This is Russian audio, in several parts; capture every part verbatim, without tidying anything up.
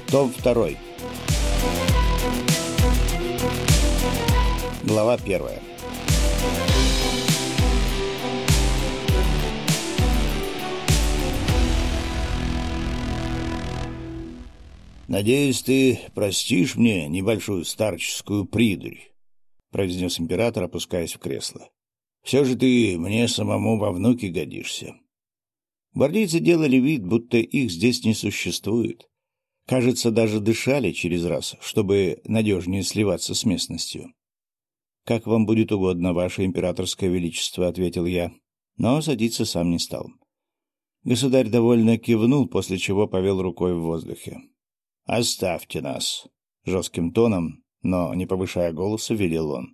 Том второй. Глава первая. «Надеюсь, ты простишь мне небольшую старческую придурь», — произнес император, опускаясь в кресло. «Все же ты мне самому во внуки годишься». Гвардейцы делали вид, будто их здесь не существует. Кажется, даже дышали через раз, чтобы надежнее сливаться с местностью. «Как вам будет угодно, ваше императорское величество», — ответил я, но садиться сам не стал. Государь довольно кивнул, после чего повел рукой в воздухе. «Оставьте нас», — жестким тоном, но не повышая голоса, велел он.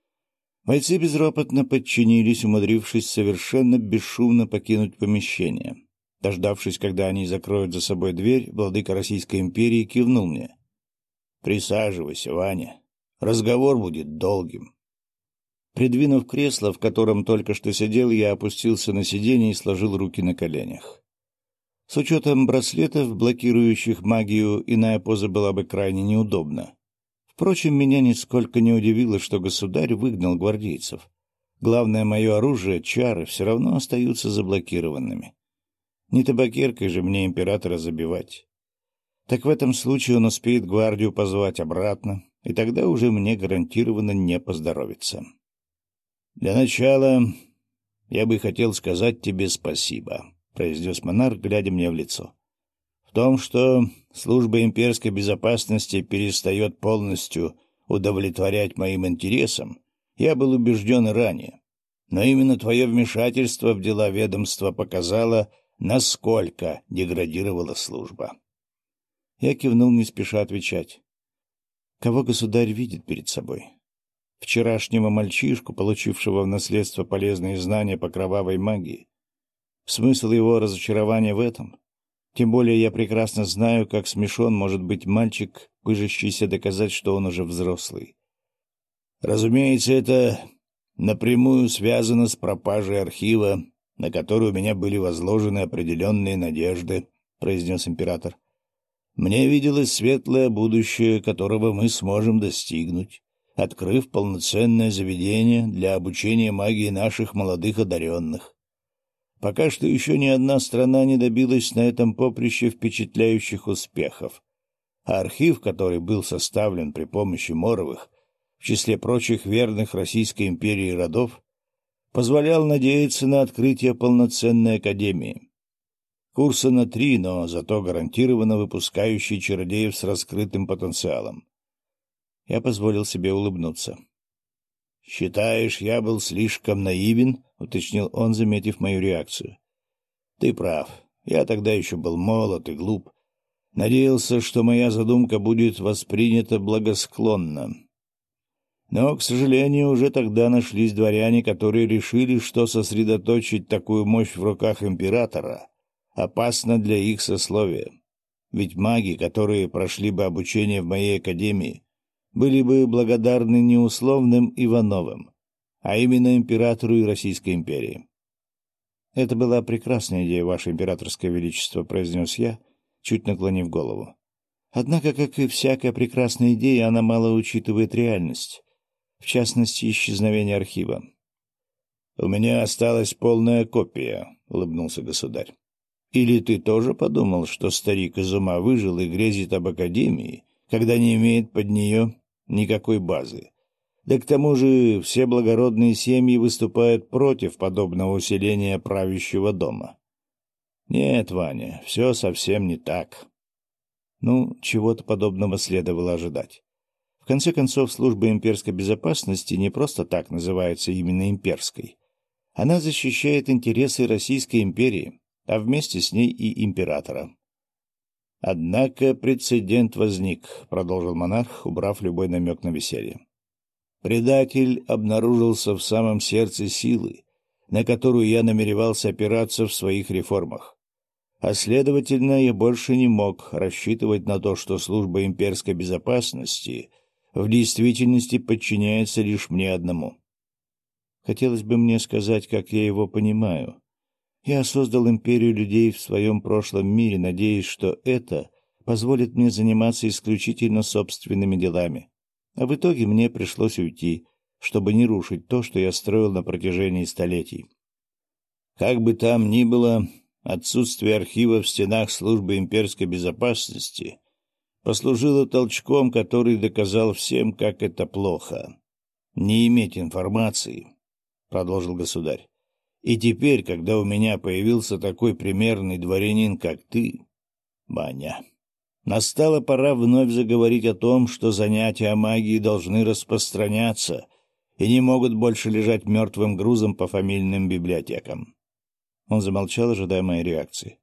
Бойцы безропотно подчинились, умудрившись совершенно бесшумно покинуть помещение. Дождавшись, когда они закроют за собой дверь, владыка Российской империи кивнул мне. «Присаживайся, Ваня. Разговор будет долгим». Придвинув кресло, в котором только что сидел, я опустился на сиденье и сложил руки на коленях. С учетом браслетов, блокирующих магию, иная поза была бы крайне неудобна. Впрочем, меня нисколько не удивило, что государь выгнал гвардейцев. Главное мое оружие, чары, все равно остаются заблокированными. Не табакеркой же мне императора забивать. Так в этом случае он успеет гвардию позвать обратно, и тогда уже мне гарантированно не поздоровится. «Для начала я бы хотел сказать тебе спасибо», — произнес монарх, глядя мне в лицо. «В том, что служба имперской безопасности перестает полностью удовлетворять моим интересам, я был убежден и ранее. Но именно твое вмешательство в дела ведомства показало, насколько деградировала служба». Я кивнул, не спеша отвечать. Кого государь видит перед собой? Вчерашнего мальчишку, получившего в наследство полезные знания по кровавой магии? Смысл его разочарования в этом? Тем более я прекрасно знаю, как смешон может быть мальчик, пыжащийся доказать, что он уже взрослый. Разумеется, это напрямую связано с пропажей архива, на который у меня были возложены определенные надежды, — произнес император. Мне виделось светлое будущее, которого мы сможем достигнуть, открыв полноценное заведение для обучения магии наших молодых одаренных. Пока что еще ни одна страна не добилась на этом поприще впечатляющих успехов, а архив, который был составлен при помощи Моровых, в числе прочих верных Российской империи родов, позволял надеяться на открытие полноценной академии. Курса на три, но зато гарантированно выпускающий чародеев с раскрытым потенциалом. Я позволил себе улыбнуться. — Считаешь, я был слишком наивен? — уточнил он, заметив мою реакцию. — Ты прав. Я тогда еще был молод и глуп. Надеялся, что моя задумка будет воспринята благосклонно. Но, к сожалению, уже тогда нашлись дворяне, которые решили, что сосредоточить такую мощь в руках императора опасно для их сословия. Ведь маги, которые прошли бы обучение в моей академии, были бы благодарны не условным Ивановым, а именно императору и Российской империи. — Это была прекрасная идея, ваше императорское величество, — произнес я, чуть наклонив голову. Однако, как и всякая прекрасная идея, она мало учитывает реальность, в частности, исчезновение архива. — У меня осталась полная копия, — улыбнулся государь. — Или ты тоже подумал, что старик из ума выжил и грезит об академии, когда не имеет под нее никакой базы? Да к тому же все благородные семьи выступают против подобного усиления правящего дома. Нет, Ваня, все совсем не так. Ну, чего-то подобного следовало ожидать. В конце концов, служба имперской безопасности не просто так называется именно имперской. Она защищает интересы Российской империи, а вместе с ней и императора. «Однако прецедент возник», — продолжил монарх, убрав любой намек на веселье. «Предатель обнаружился в самом сердце силы, на которую я намеревался опираться в своих реформах. А следовательно, я больше не мог рассчитывать на то, что служба имперской безопасности в действительности подчиняется лишь мне одному. Хотелось бы мне сказать, как я его понимаю. Я создал империю людей в своем прошлом мире, надеясь, что это позволит мне заниматься исключительно собственными делами. А в итоге мне пришлось уйти, чтобы не рушить то, что я строил на протяжении столетий. Как бы там ни было, отсутствие архива в стенах службы имперской безопасности послужило толчком, который доказал всем, как это плохо. Не иметь информации, — продолжил государь. И теперь, когда у меня появился такой примерный дворянин, как ты, Ваня, настала пора вновь заговорить о том, что занятия магией должны распространяться и не могут больше лежать мертвым грузом по фамильным библиотекам. Он замолчал, ожидая моей реакции.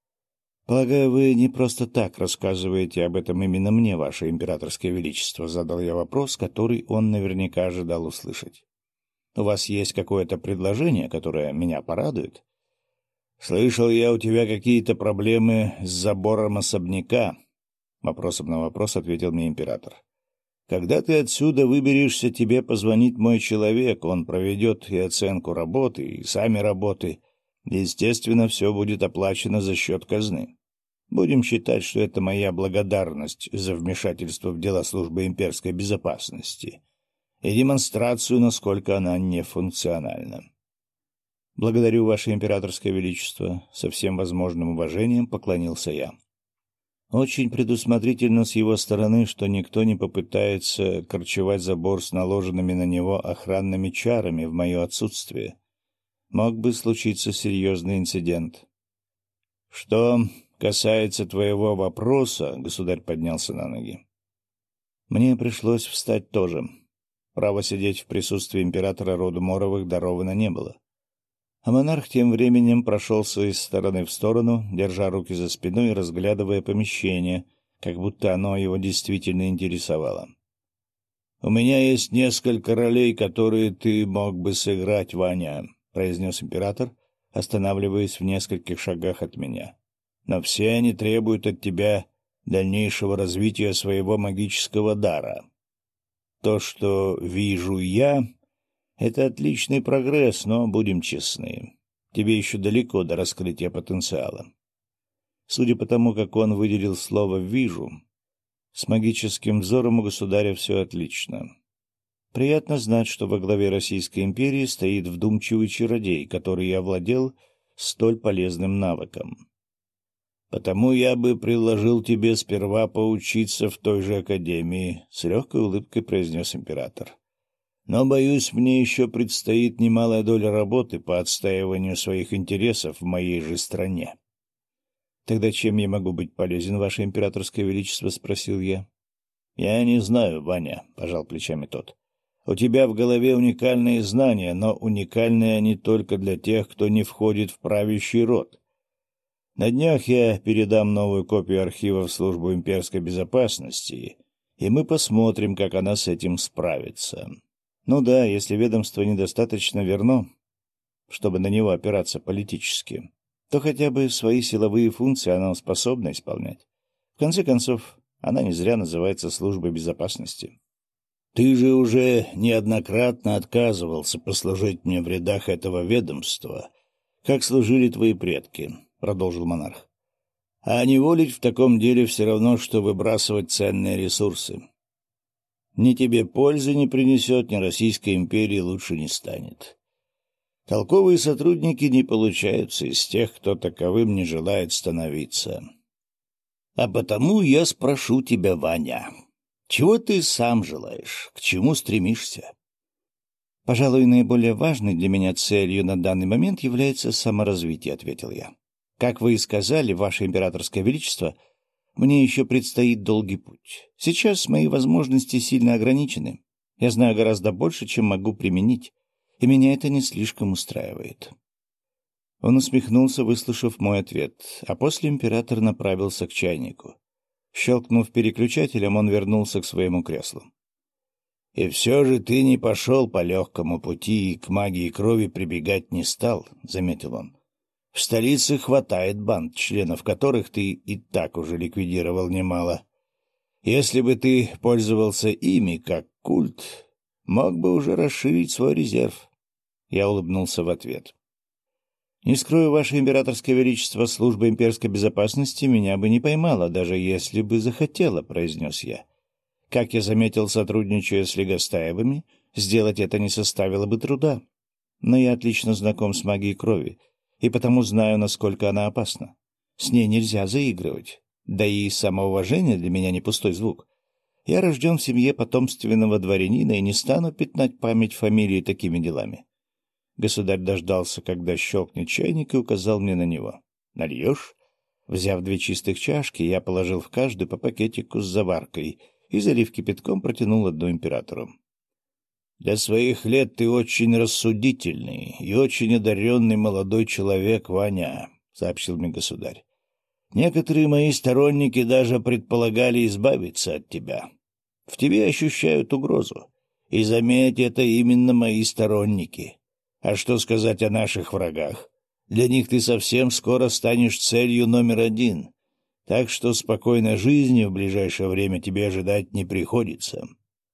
— Полагаю, вы не просто так рассказываете об этом именно мне, ваше императорское величество, — задал я вопрос, который он наверняка ожидал услышать. — У вас есть какое-то предложение, которое меня порадует? — Слышал я, у тебя какие-то проблемы с забором особняка, — вопросом на вопрос ответил мне император. — Когда ты отсюда выберешься, тебе позвонит мой человек, он проведет и оценку работы, и сами работы. Естественно, все будет оплачено за счет казны. Будем считать, что это моя благодарность за вмешательство в дела службы имперской безопасности и демонстрацию, насколько она нефункциональна. Благодарю, ваше императорское величество. Со всем возможным уважением поклонился я. Очень предусмотрительно с его стороны, что никто не попытается корчевать забор с наложенными на него охранными чарами в мое отсутствие. Мог бы случиться серьезный инцидент. — Что касается твоего вопроса, — государь поднялся на ноги, — мне пришлось встать тоже. Право сидеть в присутствии императора рода Моровых даровано не было. А монарх тем временем прошелся из стороны в сторону, держа руки за спиной и разглядывая помещение, как будто оно его действительно интересовало. — У меня есть несколько ролей, которые ты мог бы сыграть, Ваня, — произнес император, останавливаясь в нескольких шагах от меня. — Но все они требуют от тебя дальнейшего развития своего магического дара. То, что вижу я, — это отличный прогресс, но будем честны. Тебе еще далеко до раскрытия потенциала. Судя по тому, как он выделил слово «вижу», с магическим взором у государя все отлично. Приятно знать, что во главе Российской империи стоит вдумчивый чародей, который овладел столь полезным навыком. Потому я бы предложил тебе сперва поучиться в той же академии, — с легкой улыбкой произнес император. Но, боюсь, мне еще предстоит немалая доля работы по отстаиванию своих интересов в моей же стране. — Тогда чем я могу быть полезен, ваше императорское величество? — спросил я. — Я не знаю, Ваня, — пожал плечами тот. У тебя в голове уникальные знания, но уникальные они только для тех, кто не входит в правящий род. На днях я передам новую копию архива в службу имперской безопасности, и мы посмотрим, как она с этим справится. Ну да, если ведомство недостаточно верно, чтобы на него опираться политически, то хотя бы свои силовые функции она способна исполнять. В конце концов, она не зря называется службой безопасности. Ты же уже неоднократно отказывался послужить мне в рядах этого ведомства, как служили твои предки, — продолжил монарх. А неволить в таком деле все равно, что выбрасывать ценные ресурсы. Ни тебе пользы не принесет, ни Российской империи лучше не станет. Толковые сотрудники не получаются из тех, кто таковым не желает становиться. А потому я спрошу тебя, Ваня, чего ты сам желаешь, к чему стремишься? — Пожалуй, наиболее важной для меня целью на данный момент является саморазвитие, — ответил я. — Как вы и сказали, ваше императорское величество, мне еще предстоит долгий путь. Сейчас мои возможности сильно ограничены. Я знаю гораздо больше, чем могу применить, и меня это не слишком устраивает. Он усмехнулся, выслушав мой ответ, а после император направился к чайнику. Щелкнув переключателем, он вернулся к своему креслу. — И все же ты не пошел по легкому пути и к магии крови прибегать не стал, — заметил он. — В столице хватает банд, членов которых ты и так уже ликвидировал немало. Если бы ты пользовался ими как культ, мог бы уже расширить свой резерв. Я улыбнулся в ответ. Не скрою, ваше императорское величество, служба имперской безопасности меня бы не поймала, даже если бы захотела, — произнес я. Как я заметил, сотрудничая с Легостаевыми, сделать это не составило бы труда. Но я отлично знаком с магией крови, и потому знаю, насколько она опасна. С ней нельзя заигрывать. Да и самоуважение для меня не пустой звук. Я рожден в семье потомственного дворянина и не стану пятнать память фамилии такими делами. Государь дождался, когда щелкнет чайник, и указал мне на него. «Нальешь?» Взяв две чистых чашки, я положил в каждую по пакетику с заваркой и, залив кипятком, протянул одну императору. «Для своих лет ты очень рассудительный и очень одаренный молодой человек, Ваня», — сообщил мне государь. «Некоторые мои сторонники даже предполагали избавиться от тебя. В тебе ощущают угрозу. И, заметь, это именно мои сторонники. А что сказать о наших врагах? Для них ты совсем скоро станешь целью номер один. Так что спокойной жизни в ближайшее время тебе ожидать не приходится».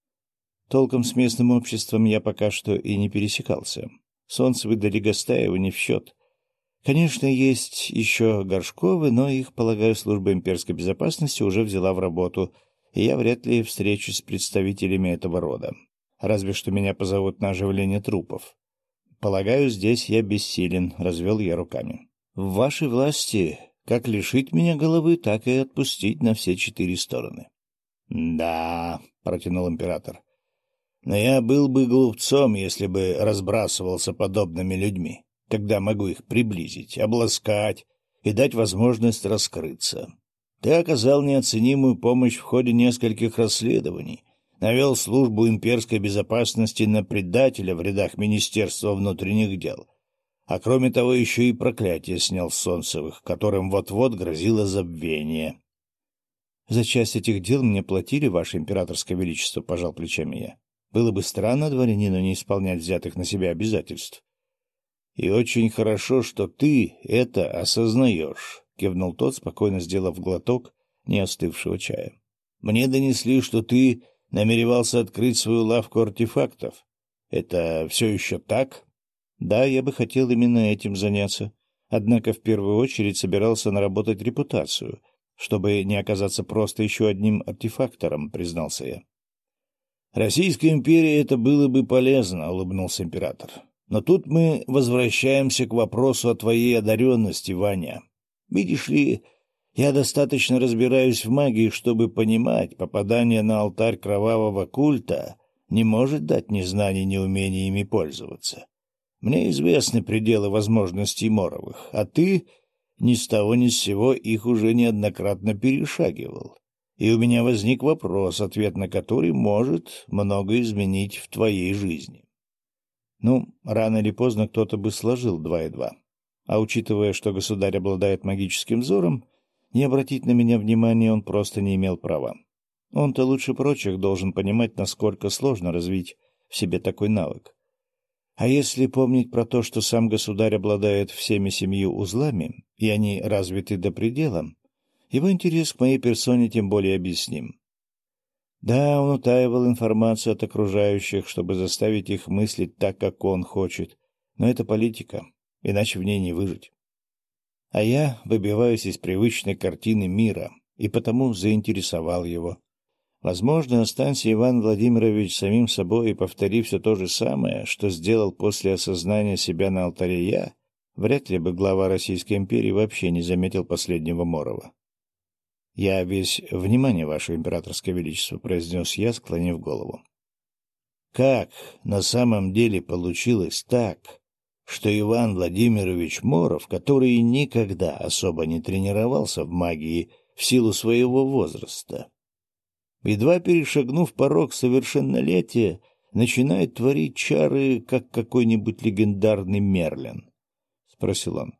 Толком с местным обществом я пока что и не пересекался. Солнцевы да Легостаевы не в счет. Конечно, есть еще Горшковы, но их, полагаю, служба имперской безопасности уже взяла в работу, и я вряд ли встречусь с представителями этого рода. Разве что меня позовут на оживление трупов. Полагаю, здесь я бессилен, — развел я руками. В вашей власти как лишить меня головы, так и отпустить на все четыре стороны. — Да, — протянул император. — Но я был бы глупцом, если бы разбрасывался подобными людьми, когда могу их приблизить, обласкать и дать возможность раскрыться. Ты оказал неоценимую помощь в ходе нескольких расследований, навел службу имперской безопасности на предателя в рядах Министерства внутренних дел, а кроме того еще и проклятие снял с Солнцевых, которым вот-вот грозило забвение. — За часть этих дел мне платили, ваше императорское величество, — пожал плечами я. Было бы странно дворянину не исполнять взятых на себя обязательств. — И очень хорошо, что ты это осознаешь, — кивнул тот, спокойно сделав глоток неостывшего чая. — Мне донесли, что ты намеревался открыть свою лавку артефактов. Это все еще так? — Да, я бы хотел именно этим заняться. Однако в первую очередь собирался наработать репутацию, чтобы не оказаться просто еще одним артефактором, — признался я. «Российской империи это было бы полезно», — улыбнулся император. «Но тут мы возвращаемся к вопросу о твоей одаренности, Ваня. Видишь ли, я достаточно разбираюсь в магии, чтобы понимать, попадание на алтарь кровавого культа не может дать ни знаний, ни умения ими пользоваться. Мне известны пределы возможностей Моровых, а ты ни с того ни с сего их уже неоднократно перешагивал. И у меня возник вопрос, ответ на который может много изменить в твоей жизни». Ну, рано или поздно кто-то бы сложил два и два. А учитывая, что государь обладает магическим взором, не обратить на меня внимания он просто не имел права. Он-то лучше прочих должен понимать, насколько сложно развить в себе такой навык. А если помнить про то, что сам государь обладает всеми семью узлами, и они развиты до предела, его интерес к моей персоне тем более объясним. Да, он утаивал информацию от окружающих, чтобы заставить их мыслить так, как он хочет, но это политика, иначе в ней не выжить. А я выбиваюсь из привычной картины мира, и потому заинтересовал его. Возможно, останься Иван Владимирович самим собой и повтори все то же самое, что сделал после осознания себя на алтаре я, вряд ли бы глава Российской империи вообще не заметил последнего Морова. — Я весь внимание, ваше императорское величество, — произнес я, склонив голову. — Как на самом деле получилось так, что Иван Владимирович Моров, который никогда особо не тренировался в магии в силу своего возраста, едва перешагнув порог совершеннолетия, начинает творить чары, как какой-нибудь легендарный Мерлин? — спросил он.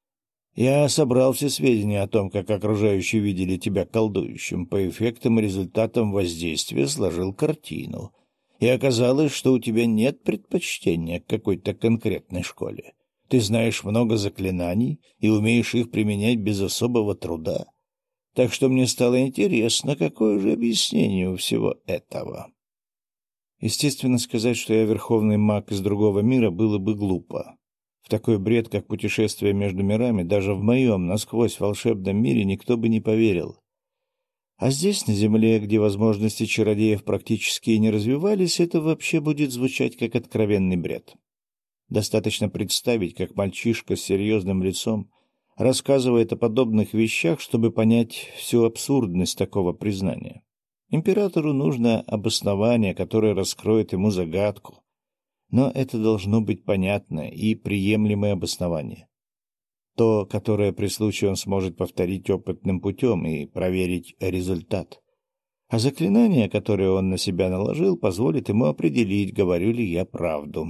Я собрал все сведения о том, как окружающие видели тебя колдующим, по эффектам и результатам воздействия сложил картину. И оказалось, что у тебя нет предпочтения к какой-то конкретной школе. Ты знаешь много заклинаний и умеешь их применять без особого труда. Так что мне стало интересно, какое же объяснение у всего этого. Естественно, сказать, что я верховный маг из другого мира, было бы глупо. В такой бред, как путешествие между мирами, даже в моем насквозь волшебном мире никто бы не поверил. А здесь, на Земле, где возможности чародеев практически не развивались, это вообще будет звучать как откровенный бред. Достаточно представить, как мальчишка с серьезным лицом рассказывает о подобных вещах, чтобы понять всю абсурдность такого признания. Императору нужно обоснование, которое раскроет ему загадку. Но это должно быть понятное и приемлемое обоснование. То, которое при случае он сможет повторить опытным путем и проверить результат. А заклинание, которое он на себя наложил, позволит ему определить, говорю ли я правду.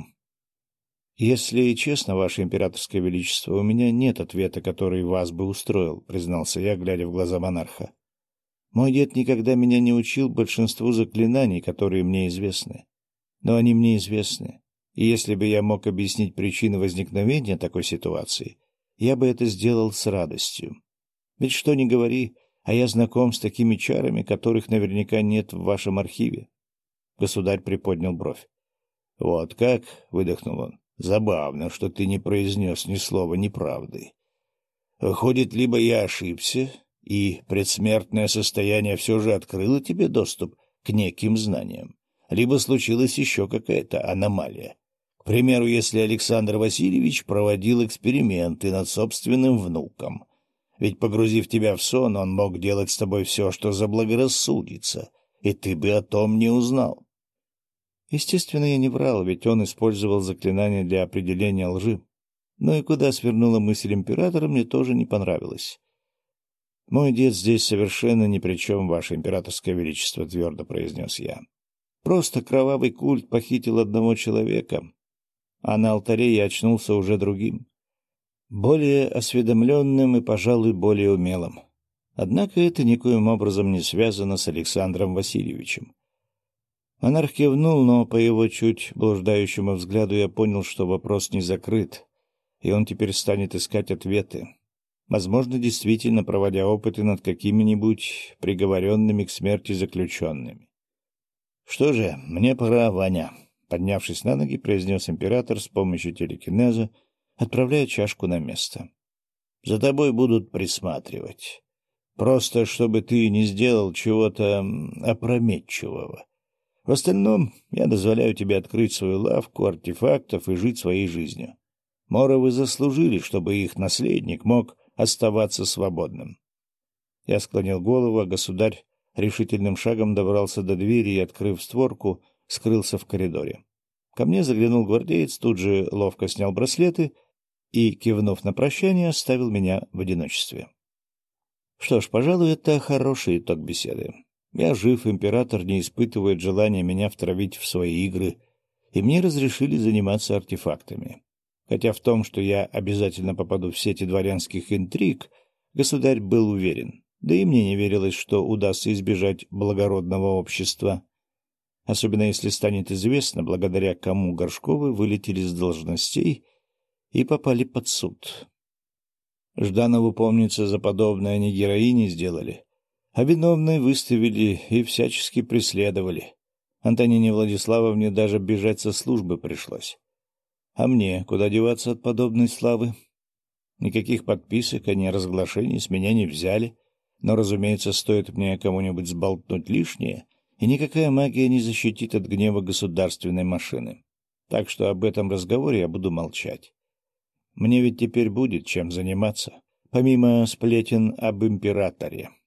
«Если честно, Ваше Императорское Величество, у меня нет ответа, который вас бы устроил», — признался я, глядя в глаза монарха. «Мой дед никогда меня не учил большинству заклинаний, которые мне известны. Но они мне известны, и если бы я мог объяснить причины возникновения такой ситуации, я бы это сделал с радостью. Ведь что ни говори, а я знаком с такими чарами, которых наверняка нет в вашем архиве». Государь приподнял бровь. «Вот как?» — выдохнул он. «Забавно, что ты не произнес ни слова неправды. Выходит, либо я ошибся, и предсмертное состояние все же открыло тебе доступ к неким знаниям, либо случилась еще какая-то аномалия. К примеру, если Александр Васильевич проводил эксперименты над собственным внуком. Ведь, погрузив тебя в сон, он мог делать с тобой все, что заблагорассудится, и ты бы о том не узнал». Естественно, я не врал, ведь он использовал заклинание для определения лжи. Но и куда свернула мысль императора, мне тоже не понравилось. «Мой дед здесь совершенно ни при чем, Ваше Императорское Величество», — твердо произнес я. «Просто кровавый культ похитил одного человека, а на алтаре я очнулся уже другим, более осведомленным и, пожалуй, более умелым. Однако это никоим образом не связано с Александром Васильевичем». Монарх кивнул, но по его чуть блуждающему взгляду я понял, что вопрос не закрыт, и он теперь станет искать ответы. Возможно, действительно проводя опыты над какими-нибудь приговоренными к смерти заключенными. «Что же, мне пора, Ваня», — поднявшись на ноги, произнес император с помощью телекинеза, отправляя чашку на место. «За тобой будут присматривать. Просто чтобы ты не сделал чего-то опрометчивого. В остальном я дозволяю тебе открыть свою лавку артефактов и жить своей жизнью. Моровы заслужили, чтобы их наследник мог оставаться свободным». Я склонил голову, а государь решительным шагом добрался до двери и, открыв створку, скрылся в коридоре. Ко мне заглянул гвардеец, тут же ловко снял браслеты и, кивнув на прощание, оставил меня в одиночестве. Что ж, пожалуй, это хороший итог беседы. Я жив, император не испытывает желания меня втравить в свои игры, и мне разрешили заниматься артефактами. Хотя в том, что я обязательно попаду в сети дворянских интриг, государь был уверен, да и мне не верилось, что удастся избежать благородного общества. Особенно если станет известно, благодаря кому Горшковы вылетели с должностей и попали под суд. Жданову, помнится, за подобное они героини сделали, а виновной выставили и всячески преследовали. Антонине Владиславовне даже бежать со службы пришлось. А мне куда деваться от подобной славы? Никаких подписок, а ни разглашений с меня не взяли, но, разумеется, стоит мне кому-нибудь сболтнуть лишнее, и никакая магия не защитит от гнева государственной машины. Так что об этом разговоре я буду молчать. Мне ведь теперь будет чем заниматься, помимо сплетен об императоре.